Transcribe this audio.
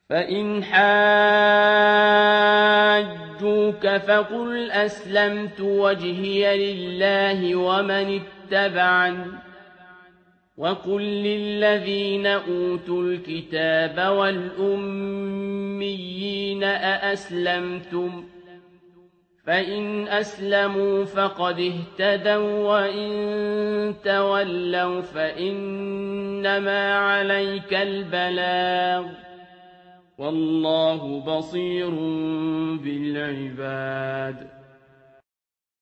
فإن حاجوك فقل أسلمت وجهي لله ومن اتبعني وقل للذين أوتوا الكتاب والأميين أأسلمتم فإن أسلموا فقد اهتدوا وإن تولوا فإنما عليك البلاغ والله بصير بالعباد